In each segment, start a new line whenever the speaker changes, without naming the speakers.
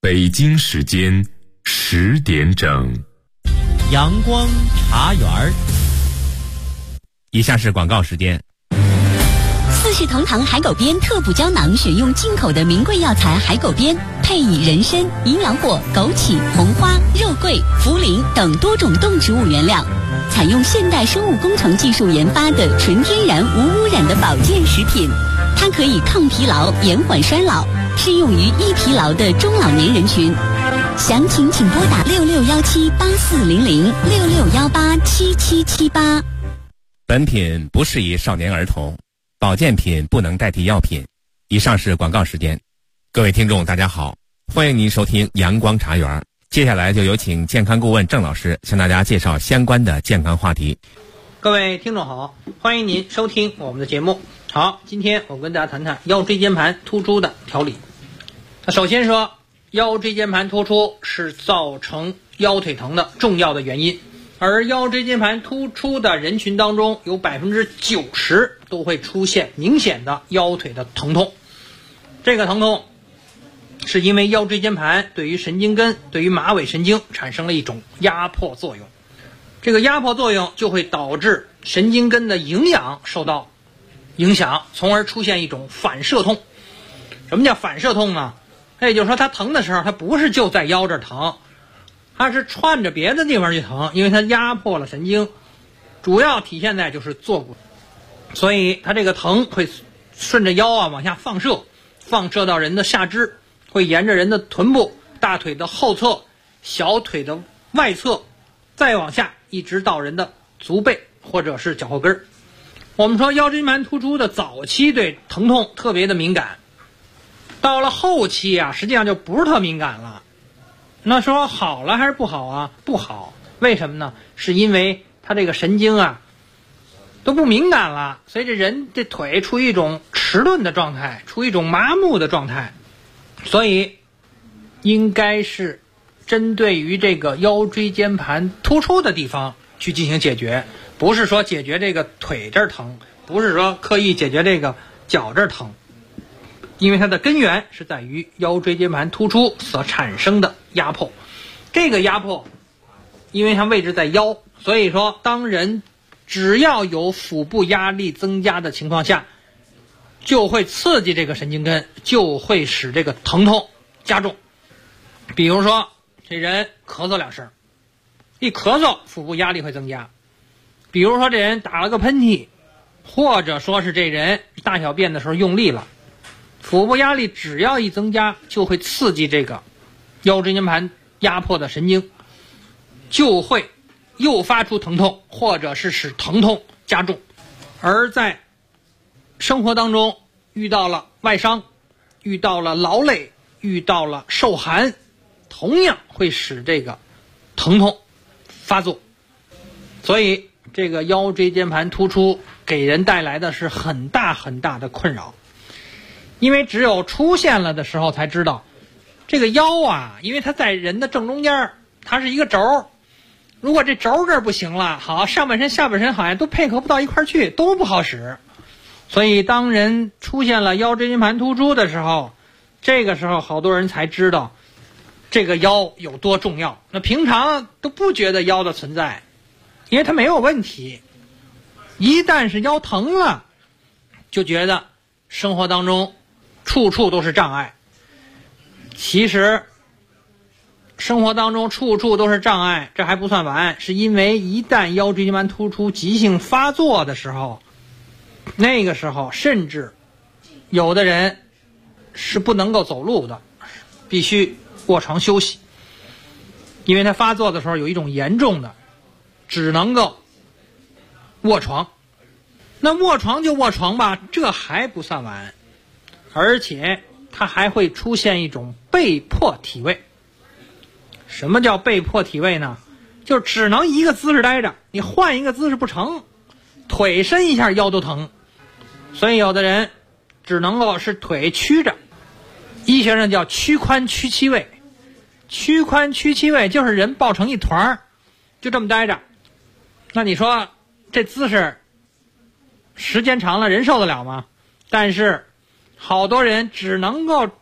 北京时间10点整，
阳光茶园儿。
以下是广告时间。
四世同堂海狗鞭特补胶囊，选用进口的名贵药材海狗鞭，配以人参、营养果、枸杞、红花、肉桂、茯苓等多种动植物原料，采用现代生物工程技术研发的纯天然无污染的保健食品。它可以抗疲劳、延缓衰老，适用于易疲劳的中老年人群。详情请拨打6617840066187778。
本品不适宜少年儿童，保健品不能代替药品。以上是广告时间。各位听众大家好，欢迎您收听阳光茶园。接下来就有请健康顾问郑老师向大家介绍相关的健康话题。
各位听众好，欢迎您收听我们的节目。好，今天我跟大家谈谈腰椎间盘突出的调理。首先说，腰椎间盘突出是造成腰腿疼的重要的原因，而腰椎间盘突出的人群当中，有90%都会出现明显的腰腿的疼痛。这个疼痛是因为腰椎间盘对于神经根、对于马尾神经产生了一种压迫作用，这个压迫作用就会导致神经根的营养受到影响，从而出现一种反射痛。什么叫反射痛呢？也就是说，它疼的时候，它不是就在腰这儿疼，它是串着别的地方去疼，因为它压迫了神经，主要体现在就是坐骨，所以它这个疼会顺着腰往下放射到人的下肢，会沿着人的臀部、大腿的后侧、小腿的外侧，再往下一直到人的足背或者是脚后跟。我们说腰椎间盘突出的早期对疼痛特别的敏感，到了后期啊，实际上就不是特敏感了。那说好了还是不好啊？不好。为什么呢？是因为他这个神经啊都不敏感了，所以这人这腿处于一种迟钝的状态，处于一种麻木的状态，所以应该是针对于这个腰椎间盘突出的地方去进行解决，不是说解决这个腿这儿疼，不是说刻意解决这个脚这儿疼，因为它的根源是在于腰椎间盘突出所产生的压迫。这个压迫因为它位置在腰，所以说当人只要有腹部压力增加的情况下，就会刺激这个神经根，就会使这个疼痛加重。比如说这人咳嗽2声，一咳嗽腹部压力会增加。比如说这人打了个喷嚏，或者说是这人大小便的时候用力了，腹部压力只要一增加，就会刺激这个腰椎间盘压迫的神经，就会诱发出疼痛，或者是使疼痛加重。而在生活当中遇到了外伤，遇到了劳累，遇到了受寒，同样会使这个疼痛发作。所以这个腰椎间盘突出给人带来的是很大很大的困扰，因为只有出现了的时候才知道，这个腰啊，因为它在人的正中间，它是一个轴，如果这轴这儿不行了，好，上半身下半身好像都配合不到一块儿去，都不好使。所以当人出现了腰椎间盘突出的时候，这个时候好多人才知道这个腰有多重要。那平常都不觉得腰的存在，因为它没有问题，一旦是腰疼了，就觉得生活当中处处都是障碍。其实生活当中处处都是障碍，这还不算完，是因为一旦腰椎间盘突出急性发作的时候，那个时候甚至有的人是不能够走路的，必须卧床休息，因为他发作的时候有一种严重的只能够卧床。那卧床就卧床吧，这还不算完，而且它还会出现一种被迫体位。什么叫被迫体位呢？就只能一个姿势待着，你换一个姿势不成，腿伸一下腰都疼。所以有的人只能够是腿曲着，医学上叫屈髋屈膝位。屈髋屈膝位就是人抱成一团，就这么待着。那你说这姿势时间长了人受得了吗？但是好多人只能够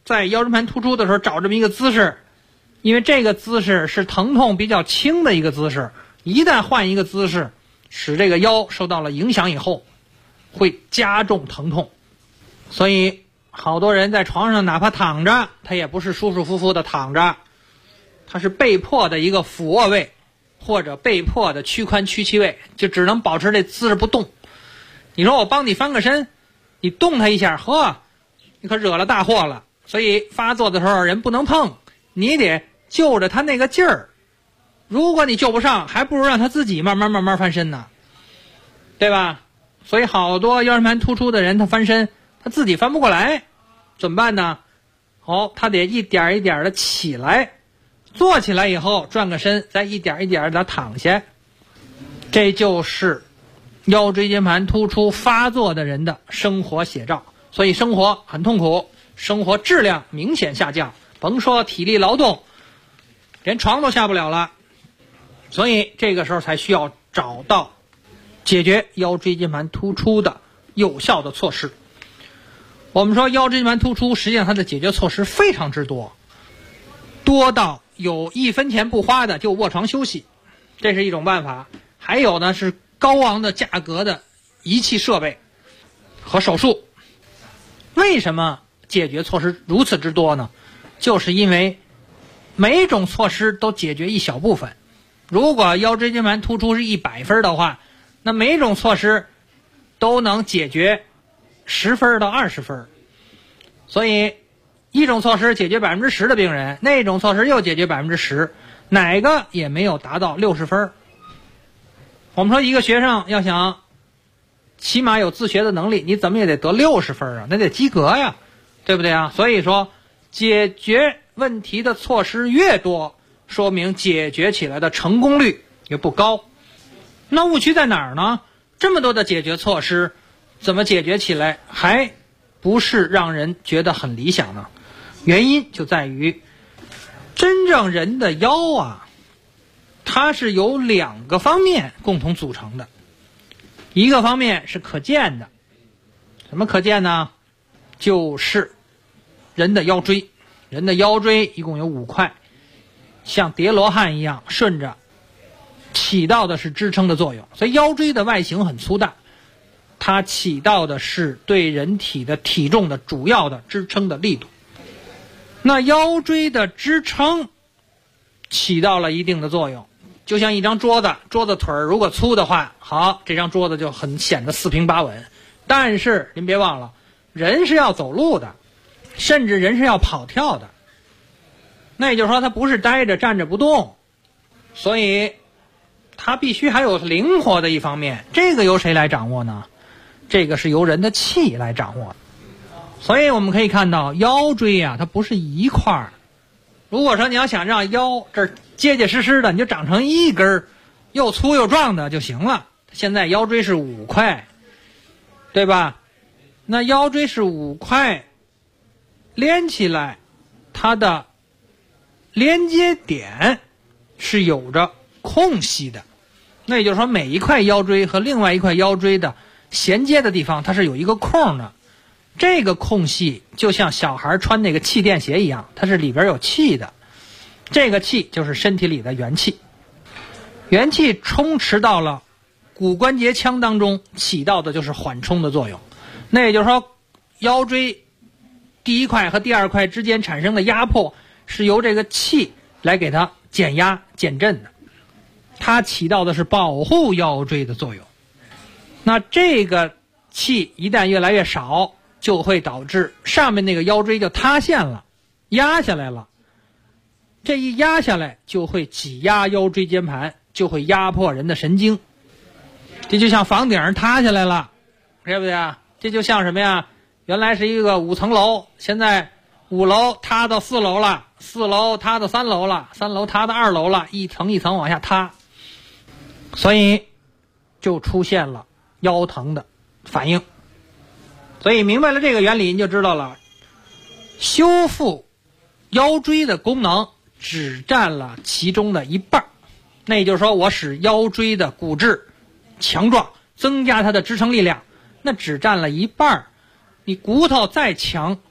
在腰椎盘突出的时候找这么一个姿势，因为这个姿势是疼痛比较轻的一个姿势，一旦换一个姿势，使这个腰受到了影响以后，会加重疼痛。所以好多人在床上哪怕躺着，他也不是舒舒服服的躺着，他是被迫的一个俯卧位，或者被迫的屈髋屈膝位，就只能保持这姿势不动。你说我帮你翻个身，你动他一下，呵，你可惹了大祸了。所以发作的时候人不能碰，你得就着他那个劲儿。如果你救不上，还不如让他自己慢慢翻身呢，对吧？所以好多腰椎盘突出的人，他翻身他自己翻不过来，怎么办呢？他得一点一点的起来，坐起来以后转个身，再一点一点的躺下。这就是腰椎间盘突出发作的人的生活写照。所以生活很痛苦，生活质量明显下降，甭说体力劳动，连床都下不了了。所以这个时候才需要找到解决腰椎间盘突出的有效的措施。我们说腰椎间盘突出，实际上它的解决措施非常之多，多到有1分钱不花的就卧床休息，这是一种办法。还有呢是高昂的价格的仪器设备和手术。为什么解决措施如此之多呢？就是因为每种措施都解决一小部分。如果腰椎间盘突出是100分的话，那每种措施都能解决10分到20分。所以一种措施解决 10% 的病人，那种措施又解决 10%， 哪个也没有达到60分。我们说一个学生要想起码有自学的能力，你怎么也得得60分啊，那得及格呀，对不对啊？所以说解决问题的措施越多，说明解决起来的成功率也不高。那误区在哪儿呢？这么多的解决措施，怎么解决起来还不是让人觉得很理想呢？原因就在于真正人的腰啊，它是由2个方面共同组成的。一个方面是可见的，什么可见呢？就是人的腰椎。人的腰椎一共有5块，像叠罗汉一样顺着，起到的是支撑的作用。所以腰椎的外形很粗大，它起到的是对人体的体重的主要的支撑的力度。那腰椎的支撑起到了一定的作用，就像一张桌子，桌子腿如果粗的话，好，这张桌子就很显得四平八稳。但是您别忘了，人是要走路的，甚至人是要跑跳的，那也就是说他不是待着站着不动，所以他必须还有灵活的一方面。这个由谁来掌握呢？这个是由人的气来掌握。所以我们可以看到腰椎啊，它不是一块儿。如果说你要想让腰这儿结结实实的，你就长成一根又粗又壮的就行了。现在腰椎是5块，对吧？那腰椎是5块连起来，它的连接点是有着空隙的。那也就是说每一块腰椎和另外一块腰椎的衔接的地方，它是有一个空的。这个空隙就像小孩穿那个气垫鞋一样，它是里边有气的。这个气就是身体里的元气，元气充斥到了骨关节腔当中，起到的就是缓冲的作用。那也就是说腰椎第1块和第2块之间产生的压迫是由这个气来给它减压减震的，它起到的是保护腰椎的作用。那这个气一旦越来越少，就会导致上面那个腰椎就塌陷了，压下来了。这一压下来就会挤压腰椎间盘，就会压迫人的神经。这就像房顶塌下来了，对不对啊？这就像什么呀？原来是一个5层楼，现在5楼塌到4楼了，4楼塌到3楼了，3楼塌到2楼了，一层一层往下塌，所以就出现了腰疼的反应。所以明白了这个原理，你就知道了，修复腰椎的功能只占了其中的一半。那也就是说，我使腰椎的骨质强壮，增加它的支撑力量，那只占了一半。你骨头再强，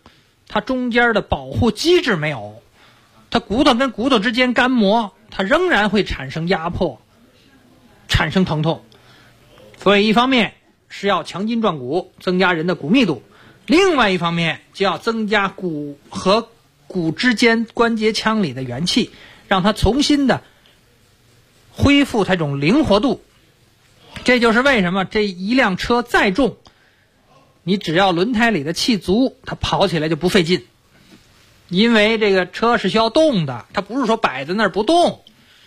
它中间的保护机制没有，它骨头跟骨头之间干磨，它仍然会产生压迫，产生疼痛。所以一方面是要强筋壮骨，增加人的骨密度，另外一方面就要增加骨和骨之间关节腔里的元气，让它重新的恢复它这种灵活度。这就是为什么这一辆车再重，你只要轮胎里的气足，它跑起来就不费劲。因为这个车是需要动的，它不是说摆在那儿不动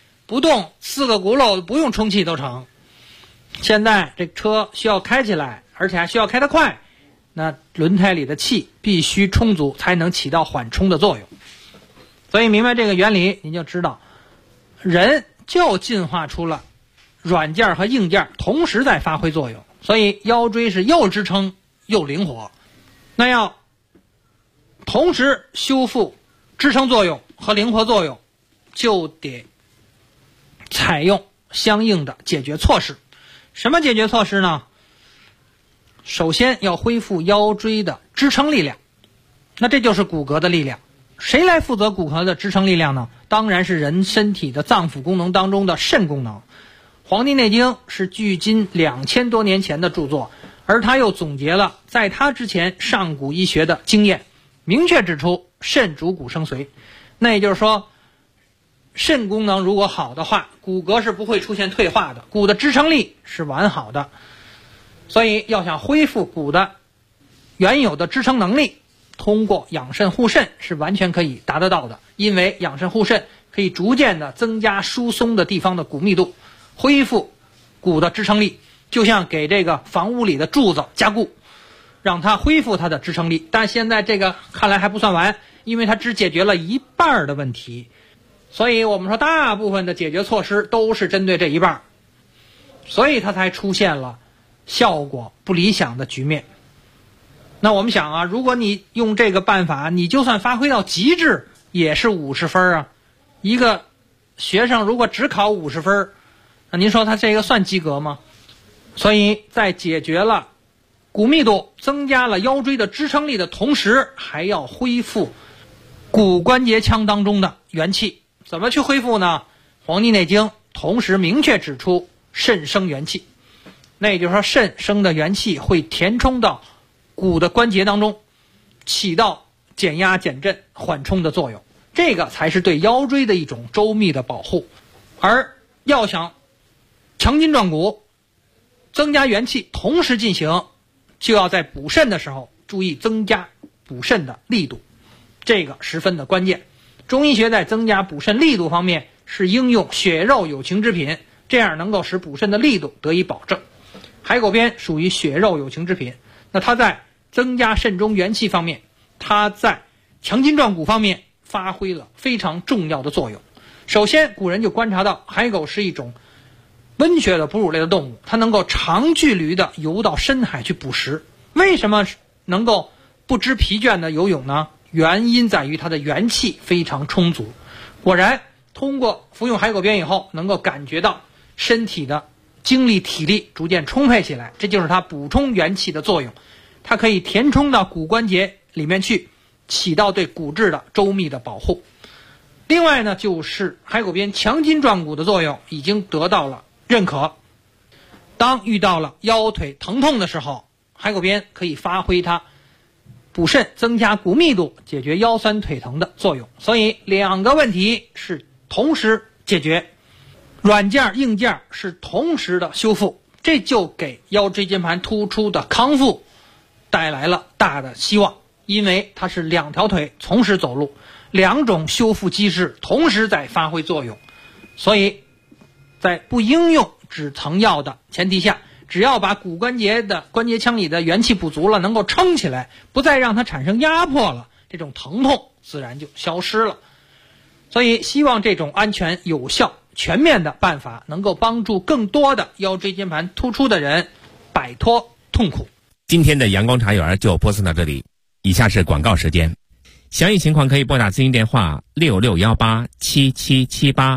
4个轱辘不用充气都成。现在这车需要开起来，而且还需要开得快，那轮胎里的气必须充足，才能起到缓冲的作用。所以明白这个原理，您就知道人就进化出了软件和硬件同时在发挥作用，所以腰椎是又支撑又灵活。那要同时修复支撑作用和灵活作用，就得采用相应的解决措施。什么解决措施呢？首先要恢复腰椎的支撑力量，那这就是骨骼的力量。谁来负责骨骼的支撑力量呢？当然是人身体的脏腑功能当中的肾功能。《黄帝内经》是距今2000多年前的著作，而他又总结了在他之前上古医学的经验，明确指出肾主骨生髓。那也就是说，肾功能如果好的话，骨骼是不会出现退化的，骨的支撑力是完好的。所以要想恢复骨的原有的支撑能力，通过养肾护肾是完全可以达得到的。因为养肾护肾可以逐渐的增加疏松的地方的骨密度，恢复骨的支撑力，就像给这个房屋里的柱子加固，让它恢复它的支撑力。但现在这个看来还不算完，因为它只解决了一半的问题。所以我们说大部分的解决措施都是针对这一半，所以它才出现了效果不理想的局面。那我们想啊，如果你用这个办法，你就算发挥到极致也是50分啊。一个学生如果只考50分，那您说他这个算及格吗？所以在解决了骨密度，增加了腰椎的支撑力的同时，还要恢复骨关节腔当中的元气。怎么去恢复呢？《黄帝内经》同时明确指出肾生元气，那也就是说肾生的元气会填充到骨的关节当中，起到减压减震缓冲的作用，这个才是对腰椎的一种周密的保护。而要想强筋壮骨，增加元气同时进行，就要在补肾的时候注意增加补肾的力度，这个十分的关键。中医学在增加补肾力度方面是应用血肉有情之品，这样能够使补肾的力度得以保证。海狗鞭属于血肉有情之品，那它在增加肾中元气方面，它在强筋壮骨方面发挥了非常重要的作用。首先古人就观察到海狗是一种温血的哺乳类的动物，它能够长距离的游到深海去捕食。为什么能够不知疲倦的游泳呢？原因在于它的元气非常充足。果然通过服用海狗鞭以后，能够感觉到身体的精力体力逐渐充沛起来，这就是它补充元气的作用。它可以填充到骨关节里面去，起到对骨质的周密的保护。另外呢，就是海狗鞭强筋壮骨的作用已经得到了认可。当遇到了腰腿疼痛的时候，海狗鞭可以发挥它补肾增加骨密度，解决腰酸腿疼的作用。所以两个问题是同时解决，软件硬件是同时的修复，这就给腰椎间盘突出的康复带来了大的希望。因为它是两条腿同时走路，两种修复机制同时在发挥作用，所以在不应用止疼药的前提下，只要把骨关节的关节腔里的元气补足了，能够撑起来，不再让它产生压迫了，这种疼痛自然就消失了。所以希望这种安全有效全面的办法能够帮助更多的腰椎间盘突出的人摆脱痛苦。
今天的阳光茶园就播送到这里，以下是广告时间。详细情况可以拨打咨询电话66187778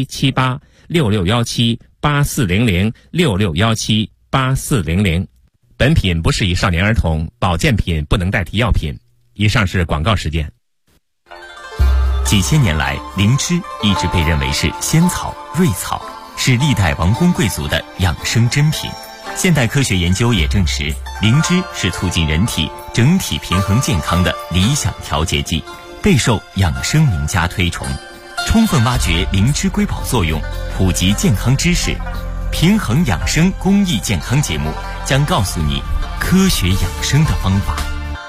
66187778 66178400 66178400。 本品不适宜少年儿童，保健品不能代替药品。以上是广告时间。
几千年来，灵芝一直被认为是仙草、瑞草，是历代王公贵族的养生珍品。现代科学研究也证实，灵芝是促进人体整体平衡健康的理想调节剂，备受养生名家推崇。充分挖掘灵芝瑰宝作用，普及健康知识，平衡养生公益健康节目将告诉你科学养生的方法。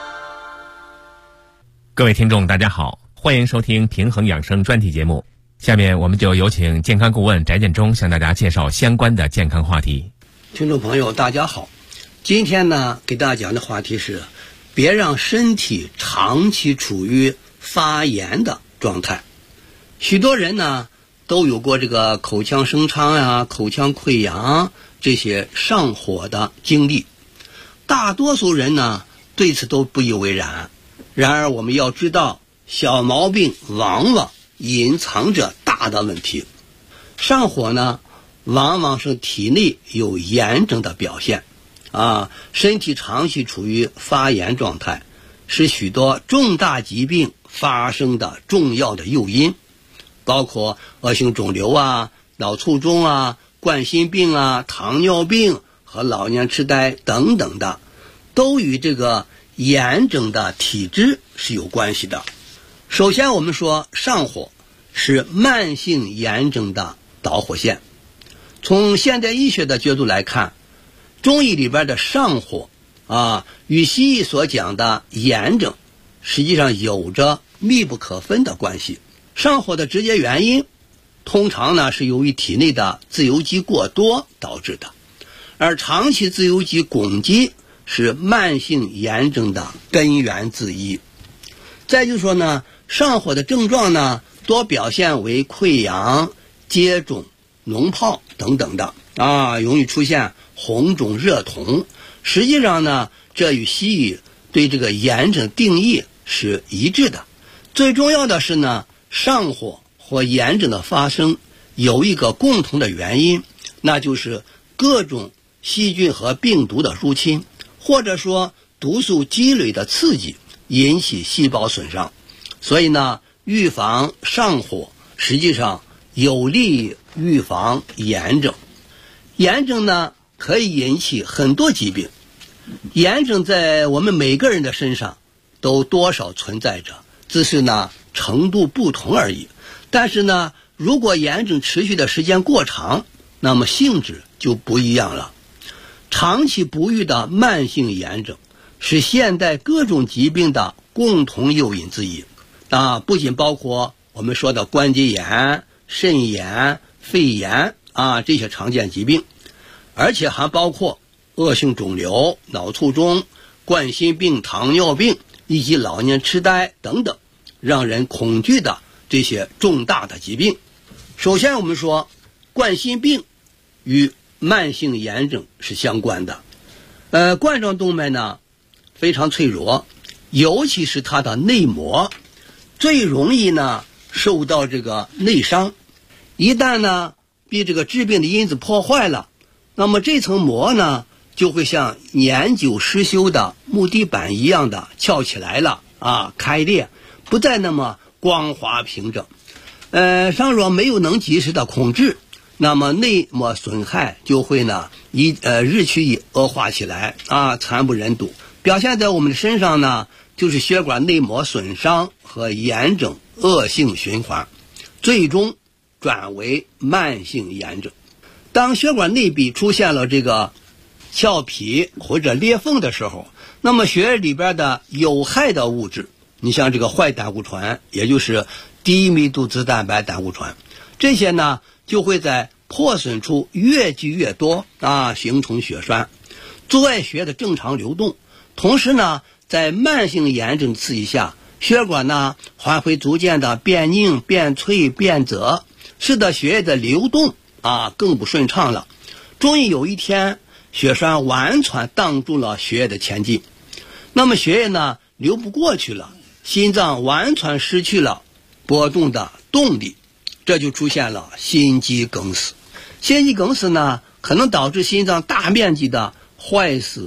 各位听众大家好，欢迎收听平衡养生专题节目。下面我们就有请健康顾问翟建中向大家介绍相关的健康话题。
听众朋友大家好，今天呢给大家讲的话题是别让身体长期处于发炎的状态。许多人呢都有过这个口腔生疮啊、口腔溃疡这些上火的经历，大多数人呢对此都不以为然。然而我们要知道，小毛病往往隐藏着大的问题。上火呢往往是体内有炎症的表现身体长期处于发炎状态，是许多重大疾病发生的重要的诱因，包括恶性肿瘤啊、脑卒中啊、冠心病啊、糖尿病和老年痴呆等等的，都与这个炎症的体质是有关系的。首先我们说上火是慢性炎症的导火线。从现代医学的角度来看，中医里边的上火与西医所讲的炎症实际上有着密不可分的关系。上火的直接原因通常呢是由于体内的自由基过多导致的，而长期自由基拱积是慢性炎症的根源之一。再就是说呢，上火的症状呢多表现为溃疡、结肿、脓泡等等的容易出现红肿热痛。实际上呢，这与西医对这个炎症定义是一致的。最重要的是呢，上火或炎症的发生有一个共同的原因，那就是各种细菌和病毒的入侵，或者说毒素积累的刺激引起细胞损伤。所以呢，预防上火实际上有利于预防炎症。炎症呢可以引起很多疾病，炎症在我们每个人的身上都多少存在着，只是呢程度不同而已。但是呢，如果炎症持续的时间过长，那么性质就不一样了。长期不愈的慢性炎症是现代各种疾病的共同诱因之一不仅包括我们说的关节炎、肾炎、肺炎这些常见疾病，而且还包括恶性肿瘤、脑卒中、冠心病、糖尿病以及老年痴呆等等让人恐惧的这些重大的疾病。首先我们说冠心病与慢性炎症是相关的。冠状动脉呢非常脆弱，尤其是它的内膜最容易呢受到这个内伤。一旦呢被这个致病的因子破坏了，那么这层膜呢就会像年久失修的木地板一样的翘起来了开裂，不再那么光滑平整。倘若没有能及时的控制，那么内膜损害就会呢日趋以恶化起来惨不忍睹。表现在我们的身上呢就是血管内膜损伤和炎症恶性循环，最终转为慢性炎症。当血管内壁出现了这个翘皮或者裂缝的时候，那么血液里边的有害的物质，你像这个坏胆固醇，也就是低密度脂蛋白胆固醇，这些呢就会在破损处越积越多形成血栓，阻碍血液的正常流动。同时呢，在慢性炎症刺激下，血管呢还会逐渐的变硬、变脆、变褶，使得血液的流动更不顺畅了。终于有一天，血栓完全挡住了血液的前进，那么血液呢流不过去了，心脏完全失去了波动的动力，这就出现了心肌梗死。心肌梗死呢可能导致心脏大面积的坏死、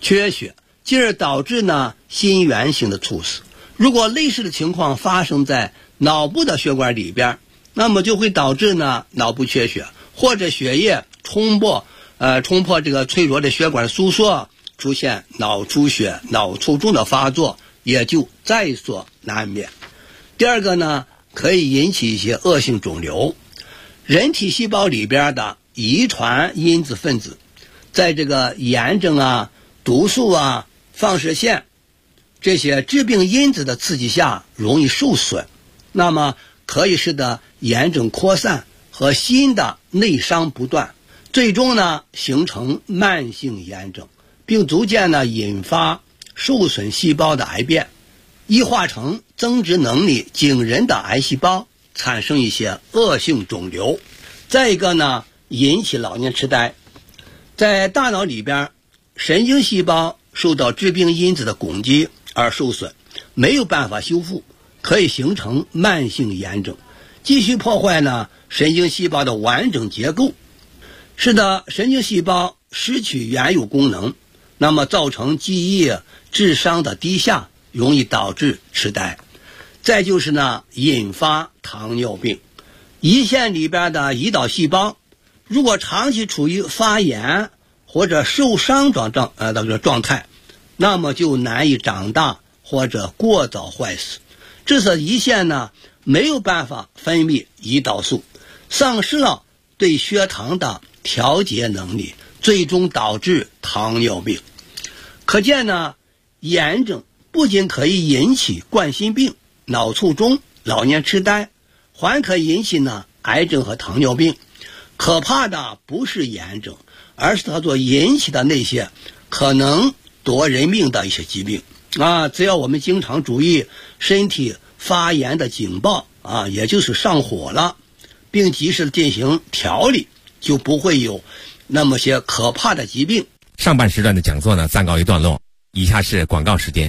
缺血，进而导致呢心源性的猝死。如果类似的情况发生在脑部的血管里边，那么就会导致呢脑部缺血，或者血液冲破这个脆弱的血管收缩，出现脑出血、脑卒中的发作，也就在所难免。第二个呢，可以引起一些恶性肿瘤。人体细胞里边的遗传因子分子，在这个炎症啊、毒素啊、放射线这些致病因子的刺激下容易受损，那么可以使得炎症扩散和新的内伤不断，最终呢形成慢性炎症，并逐渐呢引发受损细胞的癌变，异化成增殖能力惊人的癌细胞，产生一些恶性肿瘤。再一个呢，引起老年痴呆。在大脑里边，神经细胞受到致病因子的攻击而受损，没有办法修复，可以形成慢性炎症，继续破坏呢神经细胞的完整结构，使得神经细胞失去原有功能，那么造成记忆、智商的低下，容易导致痴呆。再就是呢，引发糖尿病。胰腺里边的胰岛细胞如果长期处于发炎或者受伤状态，那么就难以长大或者过早坏死，这使胰腺呢没有办法分泌胰岛素，丧失了对血糖的调节能力，最终导致糖尿病。可见呢，炎症不仅可以引起冠心病、脑卒中、老年痴呆，还可以引起呢癌症和糖尿病。可怕的不是炎症，而是它所引起的那些可能夺人命的一些疾病啊！只要我们经常注意身体发炎的警报啊，也就是上火了，并及时进行调理，就不会有那么些可怕的疾病。
上半时段的讲座呢暂告一段落，以下是广告时间。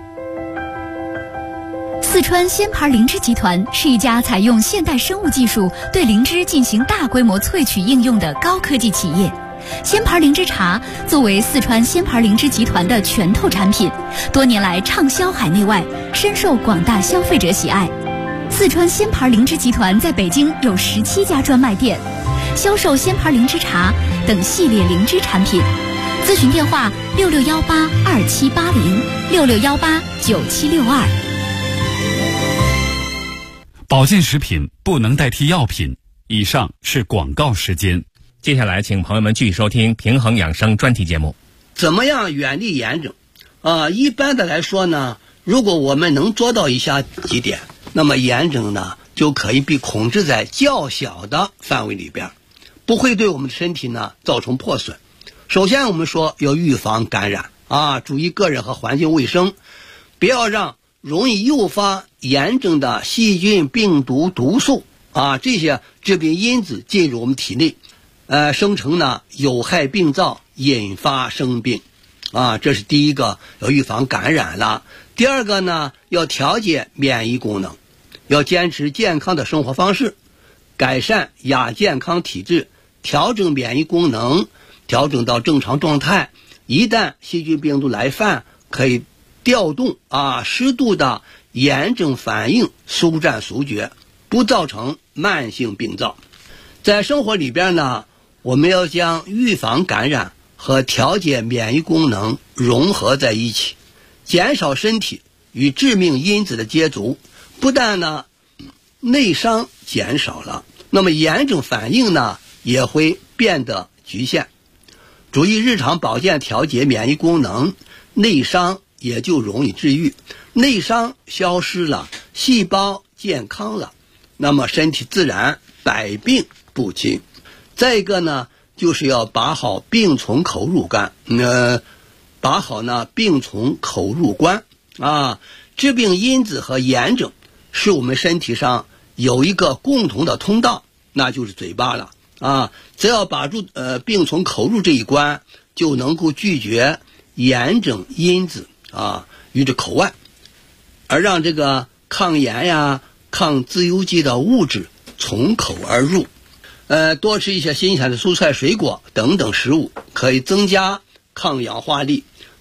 四川仙牌灵芝集团是一家采用现代生物技术对灵芝进行大规模萃取应用的高科技企业。仙牌灵芝茶作为四川仙牌灵芝集团的拳头产品，多年来畅销海内外，深受广大消费者喜爱。四川仙牌灵芝集团在北京有17家专卖店，销售仙牌灵芝茶等系列灵芝产品。咨询电话6618278066189762。
保健食品不能代替药品。以上是广告时间。
接下来请朋友们继续收听平衡养生专题节目。
怎么样远离炎症？一般的来说呢，如果我们能做到以下几点，那么炎症呢就可以被控制在较小的范围里边，不会对我们的身体呢造成破损。首先我们说要预防感染注意个人和环境卫生，不要让容易诱发炎症的细菌、病毒、毒素这些致病因子进入我们体内，生成呢有害病灶，引发生病这是第一个，要预防感染了。第二个呢，要调节免疫功能，要坚持健康的生活方式，改善亚健康体质，调整免疫功能，调整到正常状态。一旦细菌病毒来犯，可以调动适度的炎症反应，速战速决，不造成慢性病灶。在生活里边呢，我们要将预防感染和调节免疫功能融合在一起，减少身体与致命因子的接触，不但呢内伤减少了，那么炎症反应呢也会变得局限。注意日常保健，调节免疫功能，内伤也就容易治愈。内伤消失了，细胞健康了，那么身体自然百病不侵。再一个呢，就是要把好病从口入关，把好呢病从口入关致病因子和炎症是我们身体上有一个共同的通道，那就是嘴巴了只要把住病从口入这一关，就能够拒绝炎症因子于这口外，而让这个抗炎呀、抗自由基的物质从口而入。多吃一些新鲜的蔬菜水果等等食物，可以增加抗氧化力，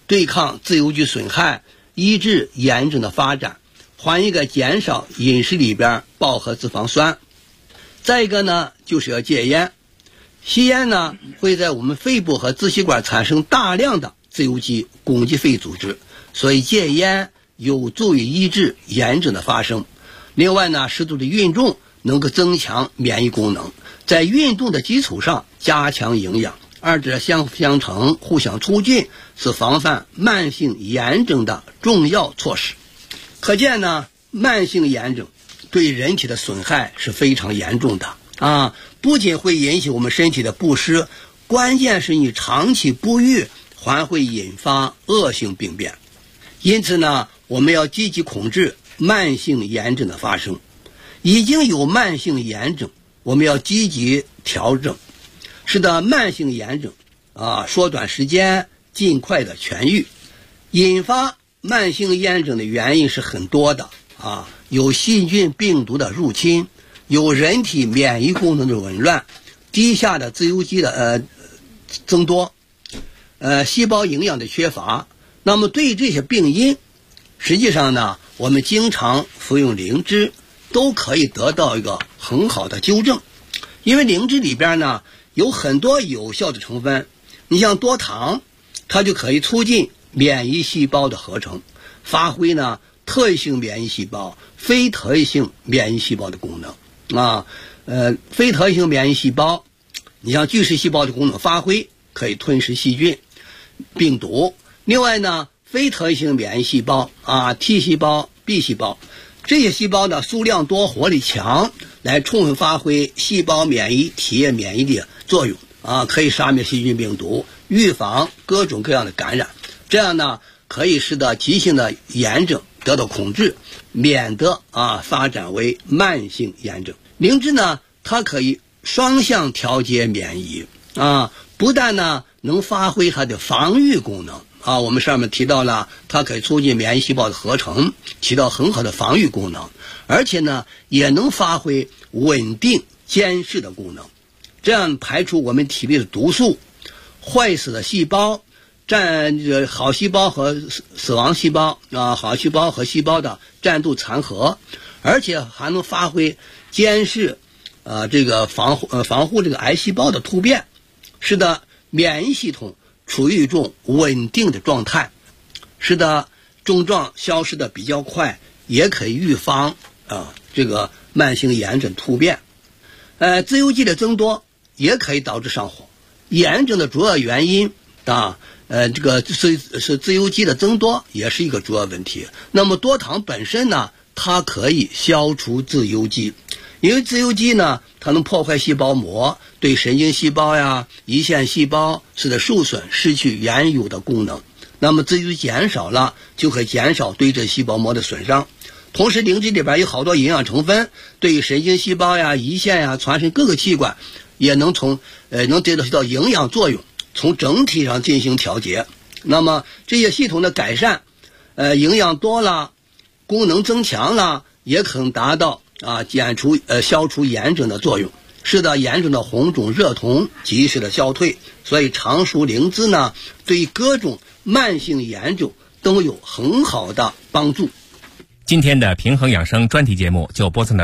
对抗自由基损害，抑制炎症的发展，还一个减少饮食里边饱和脂肪酸。再一个呢，就是要戒烟。吸烟呢，会在我们肺部和支气管产生大量的自由基攻击肺组织，所以戒烟有助于抑制炎症的发生。另外呢，适度的运动能够增强免疫功能，在运动的基础上加强营养，二者相辅相成，互相促进，是防范慢性炎症的重要措施。可见呢，慢性炎症对人体的损害是非常严重的啊！不仅会引起我们身体的不适，关键是你长期不愈，还会引发恶性病变。因此呢，我们要积极控制慢性炎症的发生。已经有慢性炎症，我们要积极调整，使得慢性炎症缩短时间，尽快的痊愈。引发慢性炎症的原因是很多的有细菌病毒的入侵，有人体免疫功能的紊乱，低下的自由基的增多，细胞营养的缺乏。那么对这些病因，实际上呢，我们经常服用灵芝都可以得到一个很好的纠正。因为灵芝里边呢有很多有效的成分，你像多糖，它就可以促进免疫细胞的合成，发挥呢特异性免疫细胞、非特异性免疫细胞的功能非特异性免疫细胞，你像巨噬细胞的功能发挥，可以吞噬细菌、病毒。另外呢，非特异性免疫细胞T 细胞、B 细胞，这些细胞的数量多、活力强，来充分发挥细胞免疫、体液免疫的作用可以杀灭细菌病毒，预防各种各样的感染。这样呢，可以使得急性的炎症得到控制，免得发展为慢性炎症。灵芝呢，它可以双向调节免疫不但呢能发挥它的防御功能我们上面提到了，它可以促进免疫细胞的合成，起到很好的防御功能，而且呢也能发挥稳定监视的功能，这样排除我们体内的毒素，坏死的细胞，好细胞和死亡细胞好细胞和细胞的战斗残核，而且还能发挥监视这个防护这个癌细胞的突变，使得免疫系统处于一种稳定的状态，使得症状消失的比较快，也可以预防这个慢性炎症突变。自由基的增多也可以导致上火。炎症的主要原因这个是自由基的增多，也是一个主要问题。那么多糖本身呢，它可以消除自由基，因为自由基呢，它能破坏细胞膜，对神经细胞胰腺细胞使得受损，失去原有的功能。那么自由基减少了，就可以减少对这细胞膜的损伤。同时灵芝里边有好多营养成分，对于神经细胞胰腺全身各个器官也能得到营养作用，从整体上进行调节。那么这些系统的改善，营养多了，功能增强了，也可能达到消除炎症的作用，使得炎症的红肿热痛及时的消退。所以常熟灵芝呢，对各种慢性炎症都有很好的帮助。
今天的平衡养生专题节目就播送到